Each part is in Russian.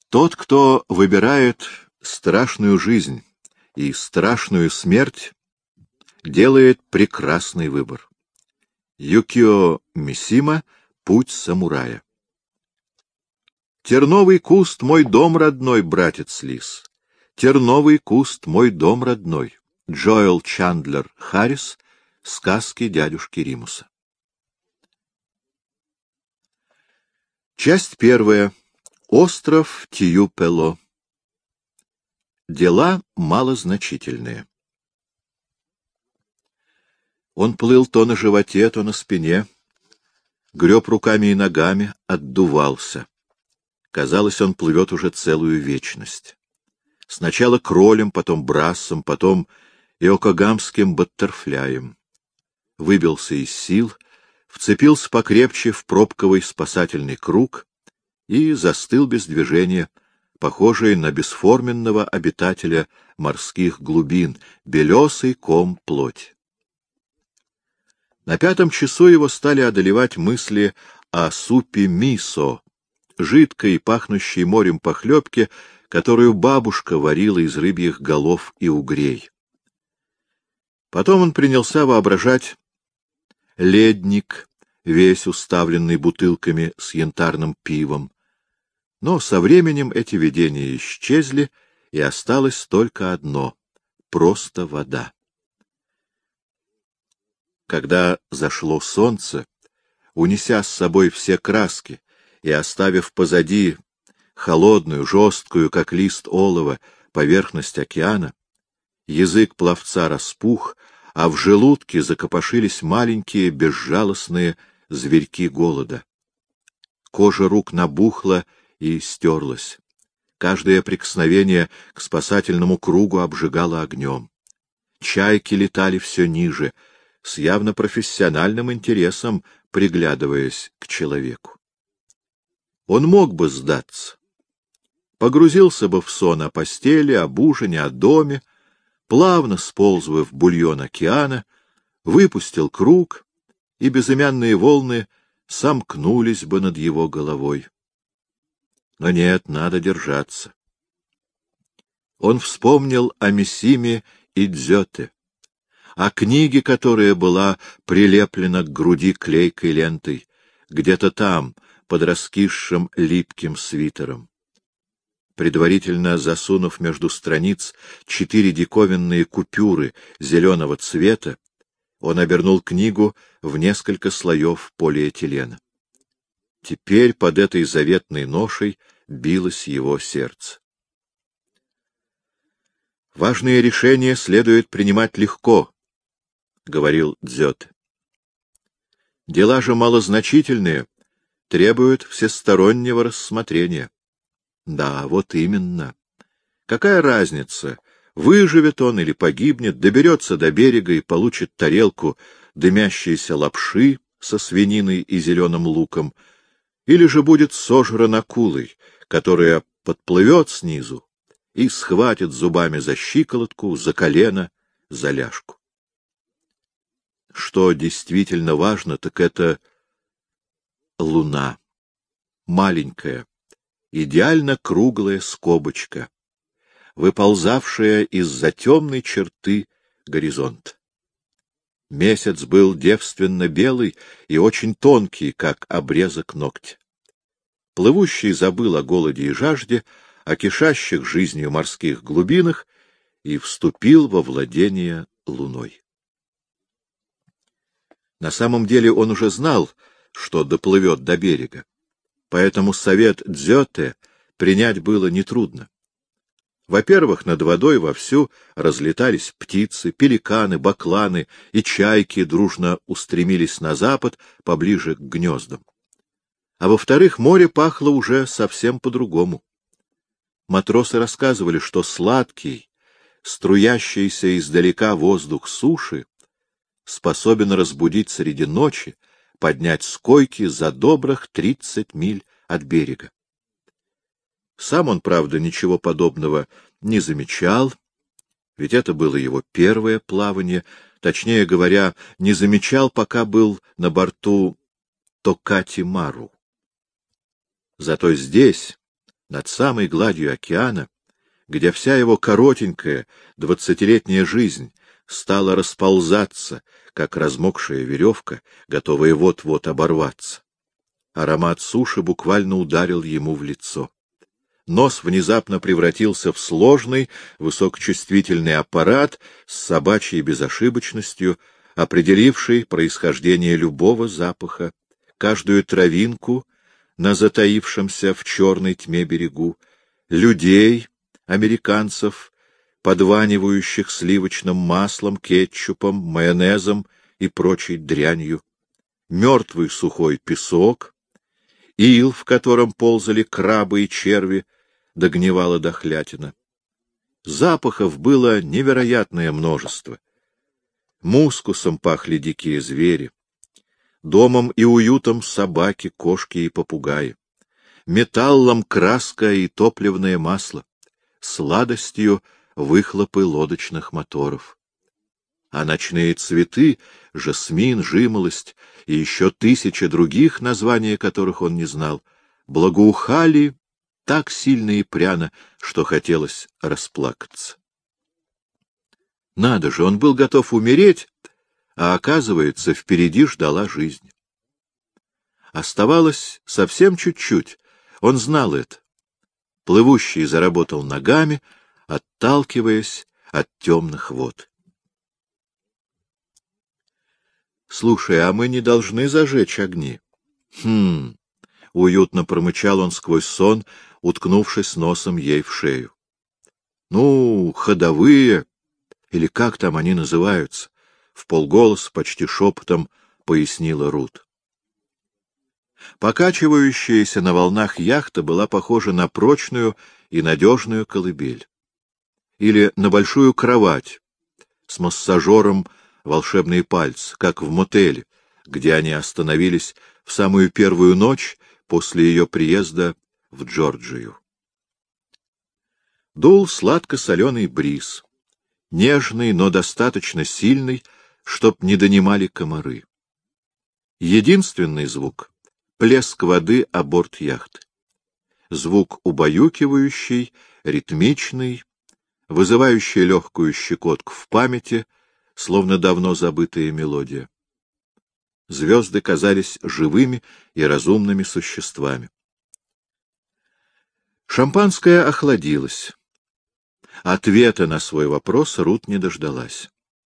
Тот, кто выбирает страшную жизнь и страшную смерть, делает прекрасный выбор. Юкио Мисима «Путь самурая». Терновый куст — мой дом родной, братец лис. Терновый куст — мой дом родной. Джоэл Чандлер Харрис. Сказки дядюшки Римуса. Часть первая. Остров Тиюпело. Дела малозначительные. Он плыл то на животе, то на спине, греб руками и ногами, отдувался. Казалось, он плывет уже целую вечность. Сначала кролем, потом брассом, потом иокогамским баттерфляем. Выбился из сил, вцепился покрепче в пробковый спасательный круг и застыл без движения, похожий на бесформенного обитателя морских глубин, белесый ком плоти. На 5-м часу его стали одолевать мысли о супе мисо, жидкой, пахнущей морем похлебке, которую бабушка варила из рыбьих голов и угрей. Потом он принялся воображать ледник, весь уставленный бутылками с янтарным пивом. Но со временем эти видения исчезли, и осталось только одно — просто вода. Когда зашло солнце, унеся с собой все краски и оставив позади холодную, жесткую, как лист олова, поверхность океана, язык пловца распух, а в желудке закопошились маленькие безжалостные зверьки голода. Кожа рук набухла и стерлась. Каждое прикосновение к спасательному кругу обжигало огнем. Чайки летали все ниже, с явно профессиональным интересом приглядываясь к человеку. Он мог бы сдаться. Погрузился бы в сон о постели, об ужине, о доме, плавно сполз бы в бульон океана, выпустил круг, и безымянные волны сомкнулись бы над его головой. Но нет, надо держаться. Он вспомнил о Мисиме и Дзёте, о книге, которая была прилеплена к груди клейкой лентой, где-то там, под раскисшим липким свитером. Предварительно засунув между страниц 4 диковинные купюры зеленого цвета, он обернул книгу в несколько слоев полиэтилена. Теперь под этой заветной ношей билось его сердце. «Важные решения следует принимать легко», — говорил Дзёте. «Дела же малозначительные требуют всестороннего рассмотрения». Да, вот именно. Какая разница, выживет он или погибнет, доберется до берега и получит тарелку дымящейся лапши со свининой и зеленым луком, или же будет сожран акулой, которая подплывет снизу и схватит зубами за щиколотку, за колено, за ляжку. Что действительно важно, так это луна, маленькая, идеально круглая скобочка, выползавшая из-за темной черты горизонта. Месяц был девственно белый и очень тонкий, как обрезок ногтя. Плывущий забыл о голоде и жажде, о кишащих жизнью морских глубинах и вступил во владение луной. На самом деле он уже знал, что доплывет до берега. Поэтому совет Дзёте принять было нетрудно. Во-первых, над водой вовсю разлетались птицы, пеликаны, бакланы и чайки дружно устремились на запад, поближе к гнездам. А во-вторых, море пахло уже совсем по-другому. Матросы рассказывали, что сладкий, струящийся издалека воздух суши способен разбудить среди ночи, поднять с койки за добрых 30 миль от берега. Сам он, правда, ничего подобного не замечал, ведь это было его первое плавание, точнее говоря, не замечал, пока был на борту Токати-Мару. Зато здесь, над самой гладью океана, где вся его коротенькая 20-летняя жизнь стала расползаться, как размокшая веревка, готовая вот-вот оборваться. Аромат суши буквально ударил ему в лицо. Нос внезапно превратился в сложный, высокочувствительный аппарат с собачьей безошибочностью, определивший происхождение любого запаха, каждую травинку на затаившемся в черной тьме берегу, людей, американцев, подванивающих сливочным маслом, кетчупом, майонезом и прочей дрянью, мертвый сухой песок, ил, в котором ползали крабы и черви, догнивала дохлятина. Запахов было невероятное множество. Мускусом пахли дикие звери, домом и уютом собаки, кошки и попугаи, металлом краска и топливное масло, сладостью выхлопы лодочных моторов. А ночные цветы, жасмин, жимолость и еще 1000 других, названия которых он не знал, благоухали так сильно и пряно, что хотелось расплакаться. Надо же, он был готов умереть, а оказывается, впереди ждала жизнь. Оставалось совсем чуть-чуть, он знал это. Плывущий заработал ногами, отталкиваясь от темных вод. — Слушай, а мы не должны зажечь огни? — уютно промычал он сквозь сон, уткнувшись носом ей в шею. — Ну, ходовые, или как там они называются? — вполголоса, почти шепотом пояснила Рут. Покачивающаяся на волнах яхта была похожа на прочную и надежную колыбель. Или на большую кровать с массажером волшебные пальцы, как в мотеле, где они остановились в самую первую ночь после ее приезда в Джорджию. Дул сладко-соленый бриз, нежный, но достаточно сильный, чтоб не донимали комары. Единственный звук — плеск воды о борт яхты. Звук убаюкивающий, ритмичный, вызывающий легкую щекотку в памяти, словно давно забытая мелодия. Звезды казались живыми и разумными существами. Шампанское охладилось. Ответа на свой вопрос Рут не дождалась.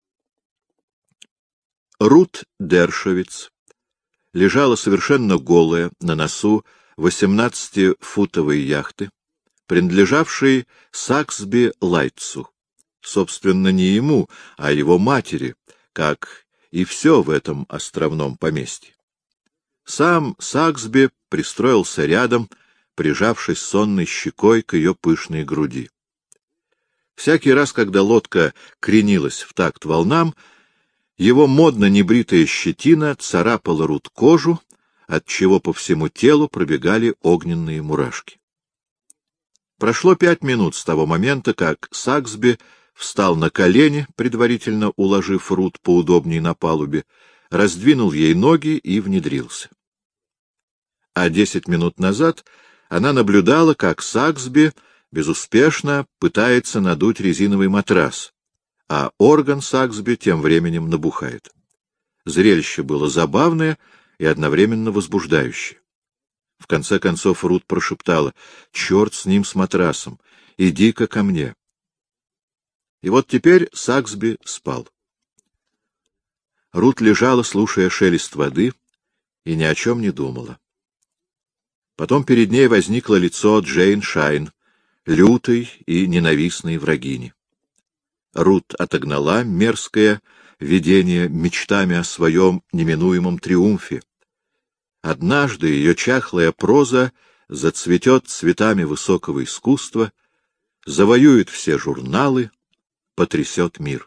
Рут Дершовиц лежала совершенно голая на носу 18-футовой яхты, принадлежавшей Саксби Лайтсу, собственно, не ему, а его матери, как и все в этом островном поместье. Сам Саксби пристроился рядом, прижавшись сонной щекой к ее пышной груди. Всякий раз, когда лодка кренилась в такт волнам, его модно небритая щетина царапала Рут кожу, отчего по всему телу пробегали огненные мурашки. Прошло 5 минут с того момента, как Саксби встал на колени, предварительно уложив Рут поудобней на палубе, раздвинул ей ноги и внедрился. А 10 минут назад она наблюдала, как Саксби безуспешно пытается надуть резиновый матрас, а орган Саксби тем временем набухает. Зрелище было забавное и одновременно возбуждающее. В конце концов Рут прошептала: «Черт с ним, с матрасом! Иди-ка ко мне!» И вот теперь Саксби спал. Рут лежала, слушая шелест воды, и ни о чем не думала. Потом перед ней возникло лицо Джейн Шайн, лютой и ненавистной врагини. Рут отогнала мерзкое видение мечтами о своем неминуемом триумфе. Однажды ее чахлая проза зацветет цветами высокого искусства, завоюет все журналы, потрясет мир.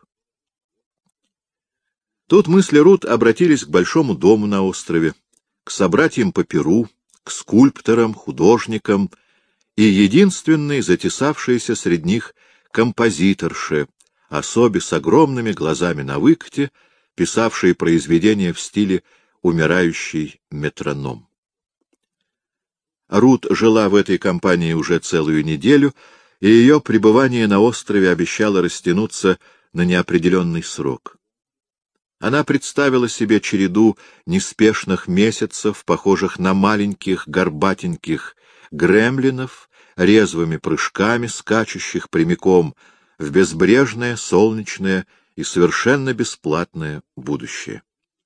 Тут мысли Рут обратились к большому дому на острове, к собратьям по перу, к скульпторам, художникам и единственной затесавшейся среди них композиторше, особе с огромными глазами на выкате, писавшей произведения в стиле умирающий метроном. Рут жила в этой компании уже целую неделю, и ее пребывание на острове обещало растянуться на неопределенный срок. Она представила себе череду неспешных месяцев, похожих на маленьких горбатеньких гремлинов, резвыми прыжками, скачущих прямиком в безбрежное, солнечное и совершенно бесплатное будущее.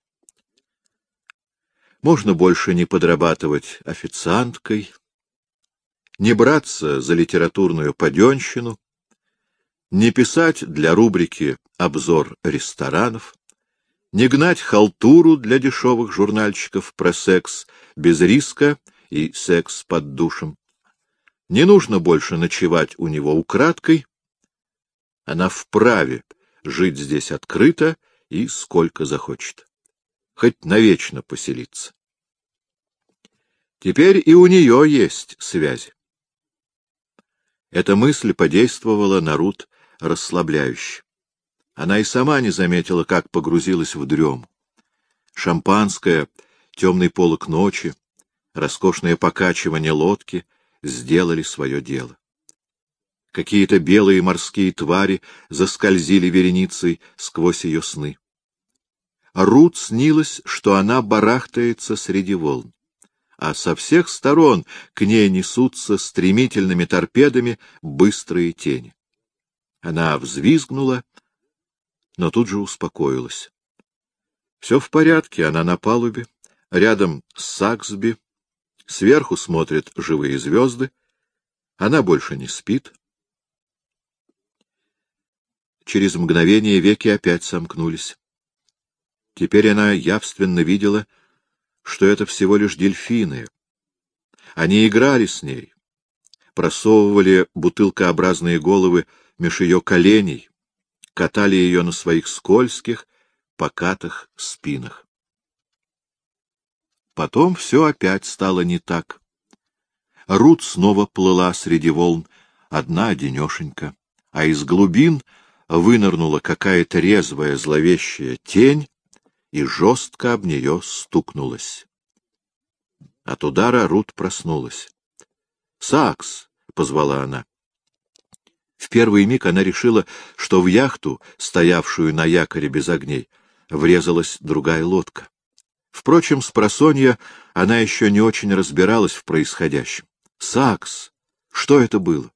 Можно больше не подрабатывать официанткой, не браться за литературную паденщину, не писать для рубрики «Обзор ресторанов», не гнать халтуру для дешевых журнальчиков про секс без риска и секс под душем. Не нужно больше ночевать у него украдкой. Она вправе жить здесь открыто и сколько захочет. Хоть навечно поселиться. Теперь и у нее есть связи. Эта мысль подействовала на Рут расслабляюще. Она и сама не заметила, как погрузилась в дрему. Шампанское, темный полог ночи, роскошное покачивание лодки сделали свое дело. Какие-то белые морские твари заскользили вереницей сквозь ее сны. Рут снилось, что она барахтается среди волн, а со всех сторон к ней несутся стремительными торпедами быстрые тени. Она взвизгнула, но тут же успокоилась. Все в порядке, она на палубе, рядом с Саксби, сверху смотрят живые звезды, она больше не спит. Через мгновение веки опять сомкнулись. Теперь она явственно видела, что это всего лишь дельфины. Они играли с ней, просовывали бутылкообразные головы меж ее коленей, катали ее на своих скользких, покатых спинах. Потом все опять стало не так. Рут снова плыла среди волн, одна-одинешенька, а из глубин вынырнула какая-то резвая зловещая тень и жестко об нее стукнулась. От удара Рут проснулась. «Сакс!» — позвала она. В первый миг она решила, что в яхту, стоявшую на якоре без огней, врезалась другая лодка. Впрочем, спросонья она еще не очень разбиралась в происходящем. «Сакс! Что это было?»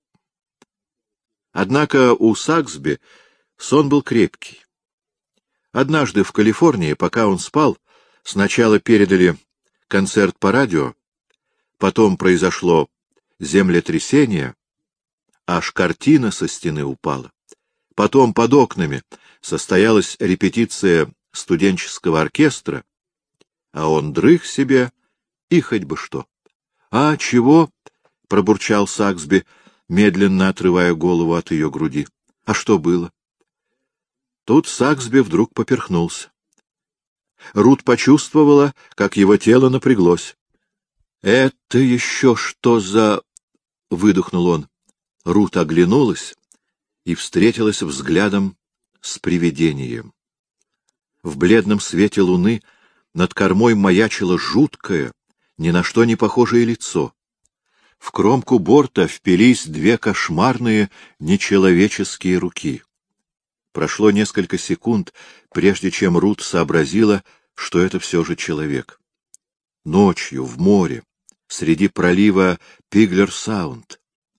Однако у Саксби сон был крепкий. Однажды в Калифорнии, пока он спал, сначала передали концерт по радио, потом произошло землетрясение, аж картина со стены упала. Потом под окнами состоялась репетиция студенческого оркестра, а он дрых себе и хоть бы что. — А чего? — пробурчал Саксби, медленно отрывая голову от ее груди. — А что было? Тут Саксби вдруг поперхнулся. Рут почувствовала, как его тело напряглось. — Это еще что за... — выдохнул он. Рут оглянулась и встретилась взглядом с привидением. В бледном свете луны над кормой маячило жуткое, ни на что не похожее лицо. В кромку борта впились две кошмарные нечеловеческие руки. Прошло несколько секунд, прежде чем Рут сообразила, что это все же человек. Ночью, в море, среди пролива Пиглер-Саунд.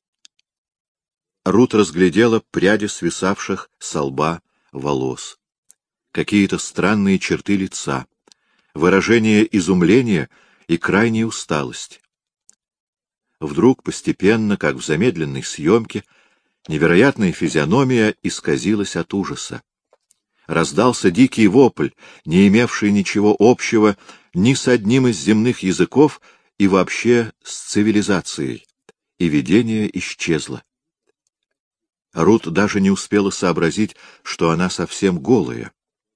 Рут разглядела пряди свисавших со лба волос, какие-то странные черты лица, выражение изумления и крайней усталости. Вдруг, постепенно, как в замедленной съемке, невероятная физиономия исказилась от ужаса. Раздался дикий вопль, не имевший ничего общего ни с одним из земных языков и вообще с цивилизацией, и видение исчезло. Рут даже не успела сообразить, что она совсем голая.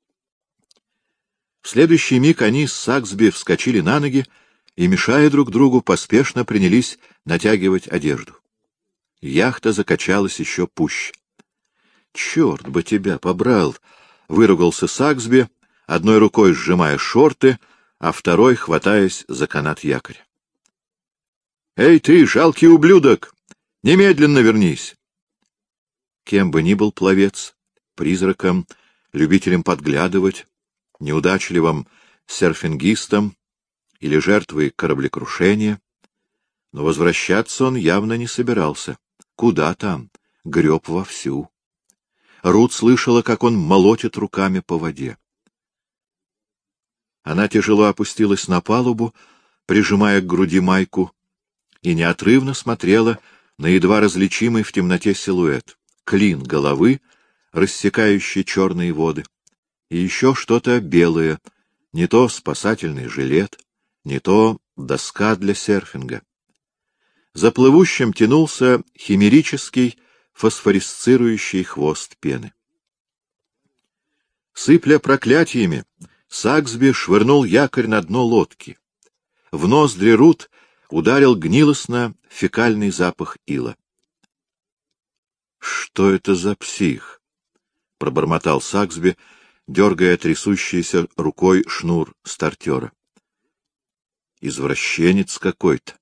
В следующий миг они с Саксби вскочили на ноги и, мешая друг другу, поспешно принялись натягивать одежду. Яхта закачалась еще пуще. — Черт бы тебя побрал! — выругался Саксби, одной рукой сжимая шорты, а второй хватаясь за канат якоря. Эй ты, жалкий ублюдок! Немедленно вернись! Кем бы ни был пловец, призраком, любителем подглядывать, неудачливым серфингистом или жертвой кораблекрушения, но возвращаться он явно не собирался. Куда там? Греб вовсю. Рут слышала, как он молотит руками по воде. Она тяжело опустилась на палубу, прижимая к груди майку, и неотрывно смотрела на едва различимый в темноте силуэт, клин головы, рассекающий черные воды, и еще что-то белое, не то спасательный жилет, не то доска для серфинга. За плывущим тянулся химерический фосфорисцирующий хвост пены. Сыпля проклятиями, Саксби швырнул якорь на дно лодки. В ноздри Рут ударил гнилостно фекальный запах ила. — Что это за псих? — пробормотал Саксби, дергая трясущейся рукой шнур стартера. — Извращенец какой-то.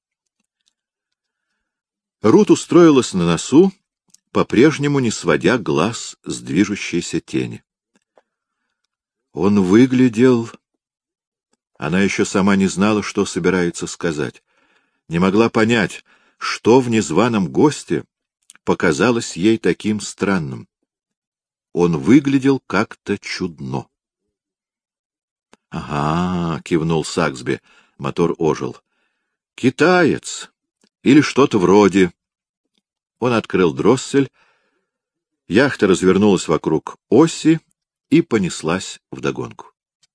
Рут устроилась на носу, по-прежнему не сводя глаз с движущейся тени. Он выглядел... Она еще сама не знала, что собирается сказать. Не могла понять, что в незваном госте показалось ей таким странным. Он выглядел как-то чудно. — Ага, — кивнул Саксби, мотор ожил. — Китаец или что-то вроде. Он открыл дроссель, яхта развернулась вокруг оси и понеслась вдогонку.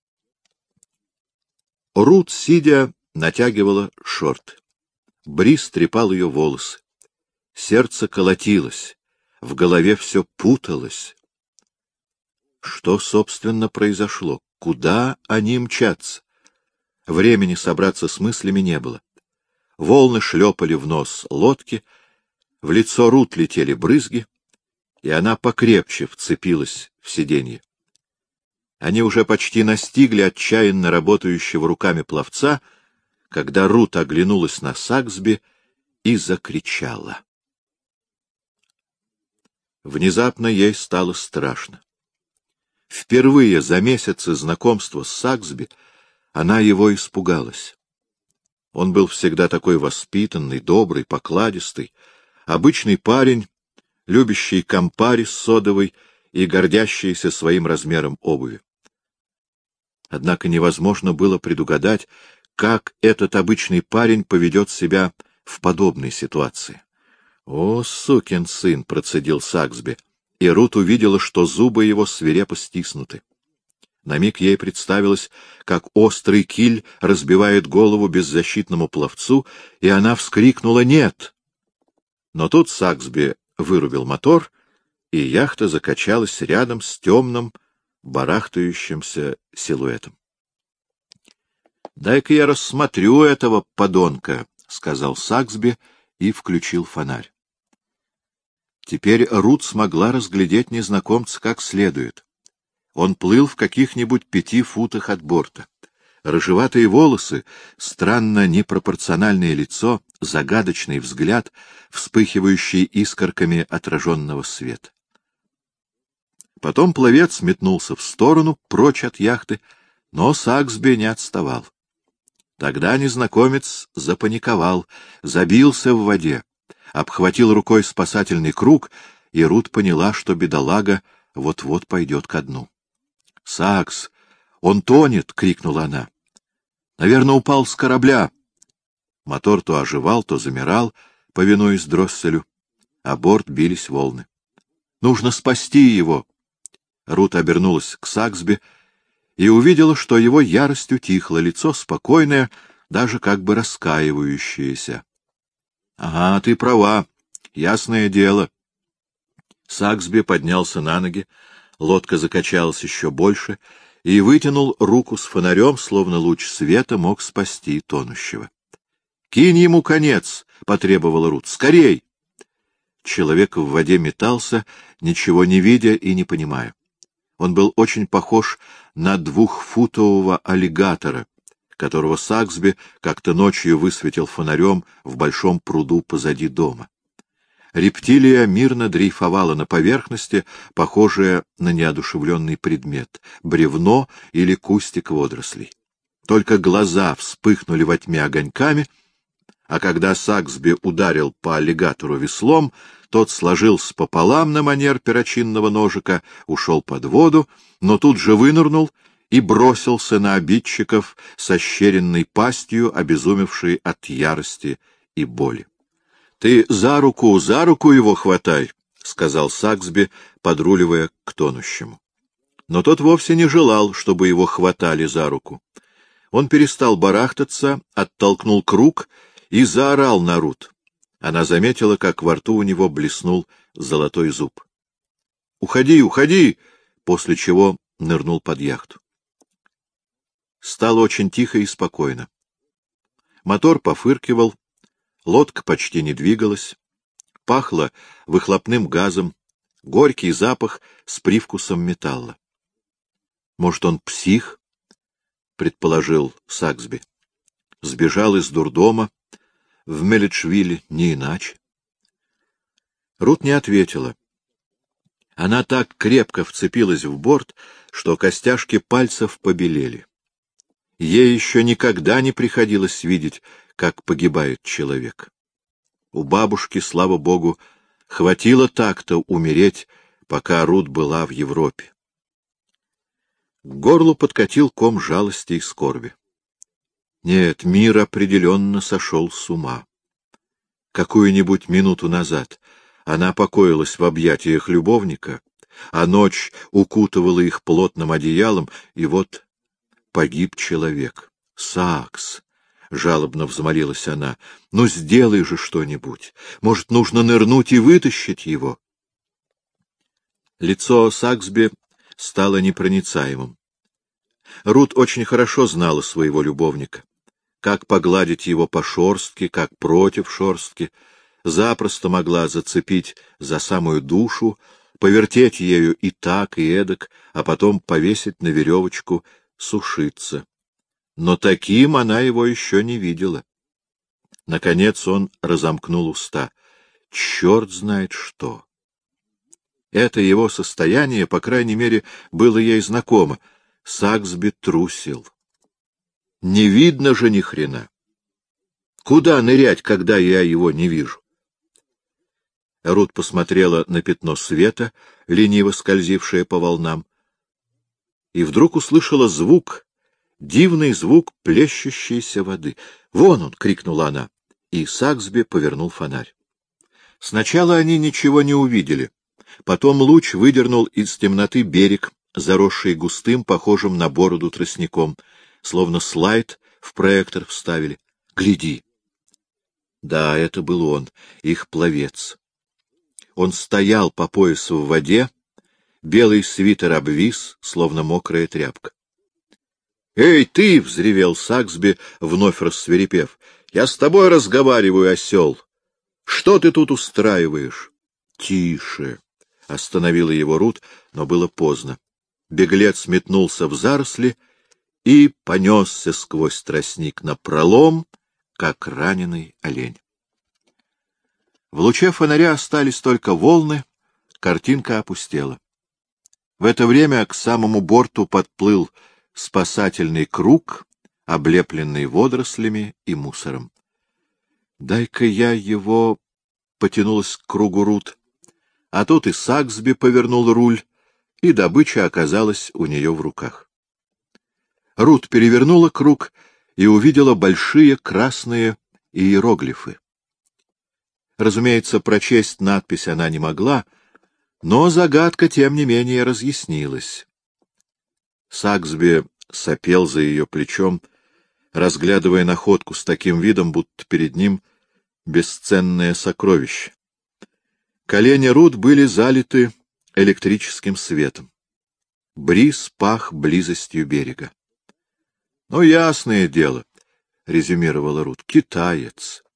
Рут, сидя, натягивала шорты. Бриз трепал ее волосы. Сердце колотилось, в голове все путалось. Что, собственно, произошло? Куда они мчатся? Времени собраться с мыслями не было. Волны шлепали в нос лодки, в лицо Рут летели брызги, и она покрепче вцепилась в сиденье. Они уже почти настигли отчаянно работающего руками пловца, когда Рут оглянулась на Саксби и закричала. Внезапно ей стало страшно. Впервые за месяцы знакомства с Саксби она его испугалась. Он был всегда такой воспитанный, добрый, покладистый, обычный парень, любящий кампари с содовой и гордящийся своим размером обуви. Однако невозможно было предугадать, как этот обычный парень поведет себя в подобной ситуации. — О, сукин сын! — процедил Саксби, и Рут увидела, что зубы его свирепо стиснуты. На миг ей представилось, как острый киль разбивает голову беззащитному пловцу, и она вскрикнула «нет!». Но тут Саксби вырубил мотор, и яхта закачалась рядом с темным, барахтающимся силуэтом. — Дай-ка я рассмотрю этого подонка, — сказал Саксби и включил фонарь. Теперь Рут смогла разглядеть незнакомца как следует. Он плыл в каких-нибудь 5 футах от борта. Рыжеватые волосы, странно непропорциональное лицо, загадочный взгляд, вспыхивающий искорками отраженного света. Потом пловец метнулся в сторону, прочь от яхты, но Саксби не отставал. Тогда незнакомец запаниковал, забился в воде, обхватил рукой спасательный круг, и Рут поняла, что бедолага вот-вот пойдет ко дну. — Сакс! Он тонет! — крикнула она. — Наверное, упал с корабля. Мотор то оживал, то замирал, повинуясь дросселю, а борт бились волны. — Нужно спасти его! Рут обернулась к Саксби и увидела, что его ярость утихла, лицо спокойное, даже как бы раскаивающееся. — Ага, ты права, ясное дело. Саксби поднялся на ноги, лодка закачалась еще больше и вытянул руку с фонарем, словно луч света мог спасти тонущего. — Кинь ему конец! — потребовала Рут. — Скорей! Человек в воде метался, ничего не видя и не понимая. Он был очень похож на 2-футового аллигатора, которого Саксби как-то ночью высветил фонарем в большом пруду позади дома. Рептилия мирно дрейфовала на поверхности, похожая на неодушевленный предмет — бревно или кустик водорослей. Только глаза вспыхнули во тьме огоньками, а когда Саксби ударил по аллигатору веслом, тот сложился пополам на манер перочинного ножика, ушел под воду, но тут же вынырнул и бросился на обидчиков с ощеренной пастью, обезумевшей от ярости и боли. — Ты за руку его хватай, — сказал Саксби, подруливая к тонущему. Но тот вовсе не желал, чтобы его хватали за руку. Он перестал барахтаться, оттолкнул круг и заорал на Рут. Она заметила, как во рту у него блеснул золотой зуб. — Уходи, уходи! — после чего нырнул под яхту. Стало очень тихо и спокойно. Мотор пофыркивал, лодка почти не двигалась, пахло выхлопным газом, горький запах с привкусом металла. — Может, он псих? — предположил Саксби. Сбежал из дурдома в Мелитшвилле, не иначе. Рут не ответила. Она так крепко вцепилась в борт, что костяшки пальцев побелели. Ей еще никогда не приходилось видеть, как погибает человек. У бабушки, слава богу, хватило так-то умереть, пока Рут была в Европе. К горлу подкатил ком жалости и скорби. Нет, мир определенно сошел с ума. Какую-нибудь минуту назад она покоилась в объятиях любовника, а ночь укутывала их плотным одеялом, и вот погиб человек. Сакс! — жалобно взмолилась она. — Ну, сделай же что-нибудь. Может, нужно нырнуть и вытащить его? Лицо Саксби стало непроницаемым. Рут очень хорошо знала своего любовника. Как погладить его по шорстке, как против шорстки, запросто могла зацепить за самую душу, повертеть ею и так, и эдак, а потом повесить на веревочку, сушиться. Но таким она его еще не видела. Наконец он разомкнул уста. Черт знает что! Это его состояние, по крайней мере, было ей знакомо. Саксби трусил. Не видно же ни хрена. Куда нырять, когда я его не вижу? Рут посмотрела на пятно света, лениво скользившее по волнам, и вдруг услышала звук, дивный звук плещущейся воды. «Вон он!» — крикнула она, и Саксби повернул фонарь. Сначала они ничего не увидели. Потом луч выдернул из темноты берег, заросший густым, похожим на бороду тростником, словно слайд в проектор вставили. «Гляди!» Да, это был он, их пловец. Он стоял по пояс в воде, белый свитер обвис, словно мокрая тряпка. «Эй, ты!» — взревел Саксби, вновь рассвирепев. «Я с тобой разговариваю, осел! Что ты тут устраиваешь?» «Тише!» — остановила его Рут, но было поздно. Беглец метнулся в заросли и понесся сквозь тростник напролом, как раненый олень. В луче фонаря остались только волны, картинка опустела. В это время к самому борту подплыл спасательный круг, облепленный водорослями и мусором. «Дай-ка я его...» — потянулась к кругу Рут. А тут и Саксби повернул руль, и добыча оказалась у нее в руках. Рут перевернула круг и увидела большие красные иероглифы. Разумеется, прочесть надпись она не могла, но загадка, тем не менее, разъяснилась. Саксби сопел за ее плечом, разглядывая находку с таким видом, будто перед ним бесценное сокровище. Колени Рут были залиты электрическим светом. Бриз пах близостью берега. — Ну, ясное дело, — резюмировала Рут, — китаец.